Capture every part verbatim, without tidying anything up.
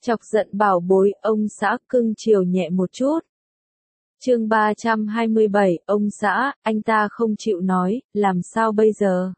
Chọc giận bảo bối, ông xã cưng chiều nhẹ một chút. Chương ba trăm hai mươi bảy, ông xã, anh ta không chịu nói, làm sao bây giờ?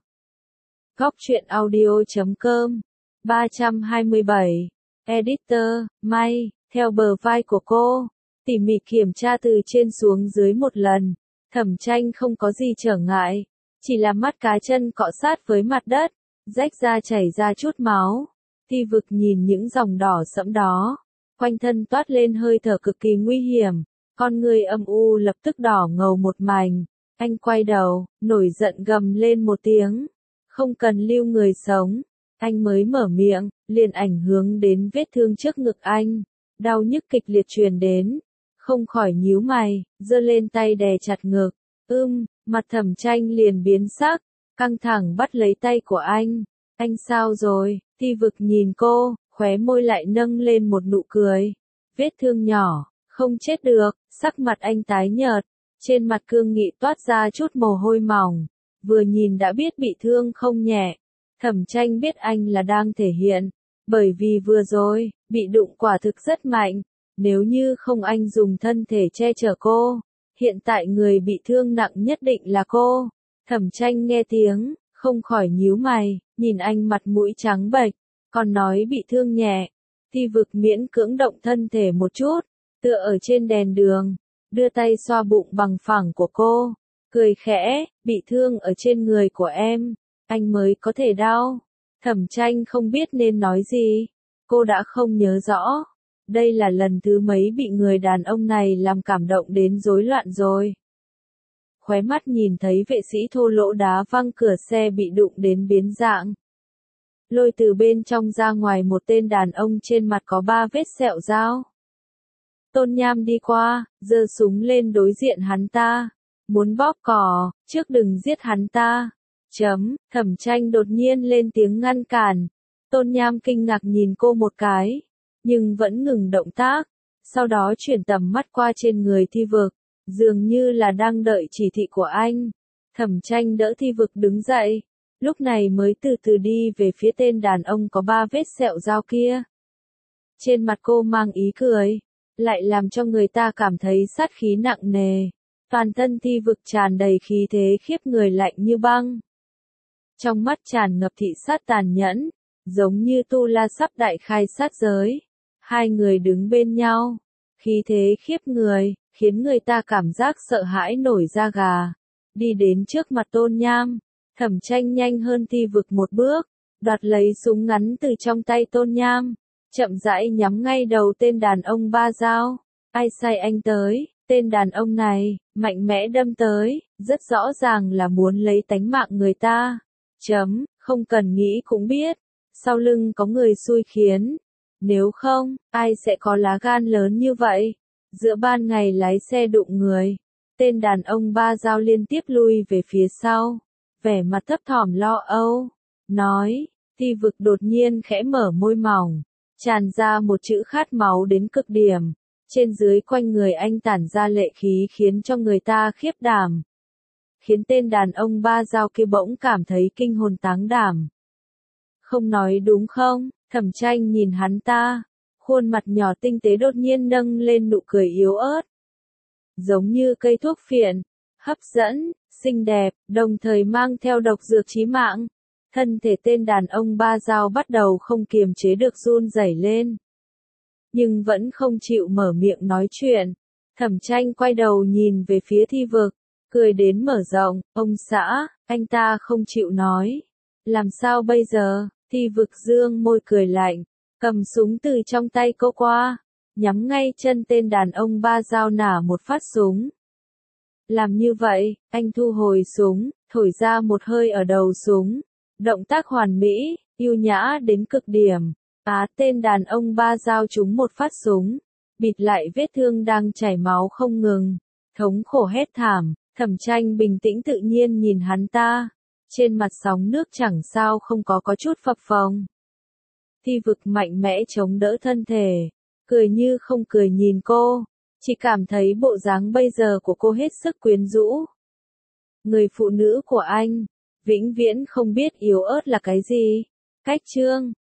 Góc truyện audio chấm com ba trăm hai mươi bảy. Editor, May, theo bờ vai của cô, tỉ mỉ kiểm tra từ trên xuống dưới một lần. Thẩm Tranh không có gì trở ngại, chỉ là mắt cá chân cọ sát với mặt đất, rách ra chảy ra chút máu. Thi Vực nhìn những dòng đỏ sẫm đó, quanh thân toát lên hơi thở cực kỳ nguy hiểm, con người âm u lập tức đỏ ngầu một mảnh. Anh quay đầu, nổi giận gầm lên một tiếng, không cần lưu người sống. Anh mới mở miệng, liền ảnh hưởng đến vết thương trước ngực anh, đau nhức kịch liệt truyền đến, không khỏi nhíu mày, giơ lên tay đè chặt ngực. Ưm, mặt Thẩm Tranh liền biến sắc, căng thẳng bắt lấy tay của anh. Anh sao rồi? Thi Vực nhìn cô, khóe môi lại nâng lên một nụ cười. Vết thương nhỏ, không chết được. Sắc mặt anh tái nhợt, trên mặt cương nghị toát ra chút mồ hôi mỏng, vừa nhìn đã biết bị thương không nhẹ. Thẩm Tranh biết anh là đang thể hiện, bởi vì vừa rồi, bị đụng quả thực rất mạnh, nếu như không anh dùng thân thể che chở cô, hiện tại người bị thương nặng nhất định là cô. Thẩm Tranh nghe tiếng, không khỏi nhíu mày, nhìn anh mặt mũi trắng bệch, còn nói bị thương nhẹ. Thi Vực miễn cưỡng động thân thể một chút, tựa ở trên đèn đường, đưa tay xoa bụng bằng phẳng của cô, cười khẽ, bị thương ở trên người của em, anh mới có thể đau. Thẩm Tranh không biết nên nói gì, cô đã không nhớ rõ, đây là lần thứ mấy bị người đàn ông này làm cảm động đến rối loạn rồi. Khóe mắt nhìn thấy vệ sĩ thô lỗ đá văng cửa xe bị đụng đến biến dạng. Lôi từ bên trong ra ngoài một tên đàn ông trên mặt có ba vết sẹo dao. Tôn Nham đi qua, giơ súng lên đối diện hắn ta, muốn bóp cò, trước đừng giết hắn ta. Chấm, Thẩm Tranh đột nhiên lên tiếng ngăn cản. Tôn Nham kinh ngạc nhìn cô một cái, nhưng vẫn ngừng động tác, sau đó chuyển tầm mắt qua trên người Thi Vực, dường như là đang đợi chỉ thị của anh. Thẩm Tranh đỡ Thi Vực đứng dậy, lúc này mới từ từ đi về phía tên đàn ông có ba vết sẹo dao kia. Trên mặt cô mang ý cười, lại làm cho người ta cảm thấy sát khí nặng nề. Toàn thân Thi Vực tràn đầy khí thế khiếp người lạnh như băng. Trong mắt tràn ngập thị sát tàn nhẫn, giống như Tu La sắp đại khai sát giới. Hai người đứng bên nhau, khí thế khiếp người, khiến người ta cảm giác sợ hãi nổi da gà. Đi đến trước mặt Tôn Nham, Thẩm Tranh nhanh hơn Thi Vực một bước, đoạt lấy súng ngắn từ trong tay Tôn Nham, chậm rãi nhắm ngay đầu tên đàn ông ba dao. Ai sai anh tới? Tên đàn ông này, mạnh mẽ đâm tới, rất rõ ràng là muốn lấy tánh mạng người ta. Chấm, không cần nghĩ cũng biết, sau lưng có người xui khiến. Nếu không, ai sẽ có lá gan lớn như vậy? Giữa ban ngày lái xe đụng người. Tên đàn ông ba dao liên tiếp lui về phía sau, vẻ mặt thấp thỏm lo âu, nói. Thi Vực đột nhiên khẽ mở môi mỏng, tràn ra một chữ khát máu đến cực điểm. Trên dưới quanh người anh tản ra lệ khí khiến cho người ta khiếp đảm. Khiến tên đàn ông ba dao kia bỗng cảm thấy kinh hồn táng đảm. Không nói đúng không? Thẩm Tranh nhìn hắn ta, khuôn mặt nhỏ tinh tế đột nhiên nâng lên nụ cười yếu ớt. Giống như cây thuốc phiện, hấp dẫn, xinh đẹp, đồng thời mang theo độc dược chí mạng. Thân thể tên đàn ông ba dao bắt đầu không kiềm chế được run rẩy lên. Nhưng vẫn không chịu mở miệng nói chuyện. Thẩm Tranh quay đầu nhìn về phía Thi Vực, cười đến mở rộng, ông xã, anh ta không chịu nói. Làm sao bây giờ? Thi Vực dương môi cười lạnh, cầm súng từ trong tay cô qua, nhắm ngay chân tên đàn ông ba dao nả một phát súng. Làm như vậy, anh thu hồi súng, thổi ra một hơi ở đầu súng. Động tác hoàn mỹ, yêu nhã đến cực điểm. Á, tên đàn ông ba dao trúng một phát súng, bịt lại vết thương đang chảy máu không ngừng, thống khổ hét thảm. Thẩm Tranh bình tĩnh tự nhiên nhìn hắn ta, trên mặt sóng nước chẳng sao không có có chút phập phồng. Thi Vực mạnh mẽ chống đỡ thân thể, cười như không cười nhìn cô, chỉ cảm thấy bộ dáng bây giờ của cô hết sức quyến rũ. Người phụ nữ của anh, vĩnh viễn không biết yếu ớt là cái gì. Cách chương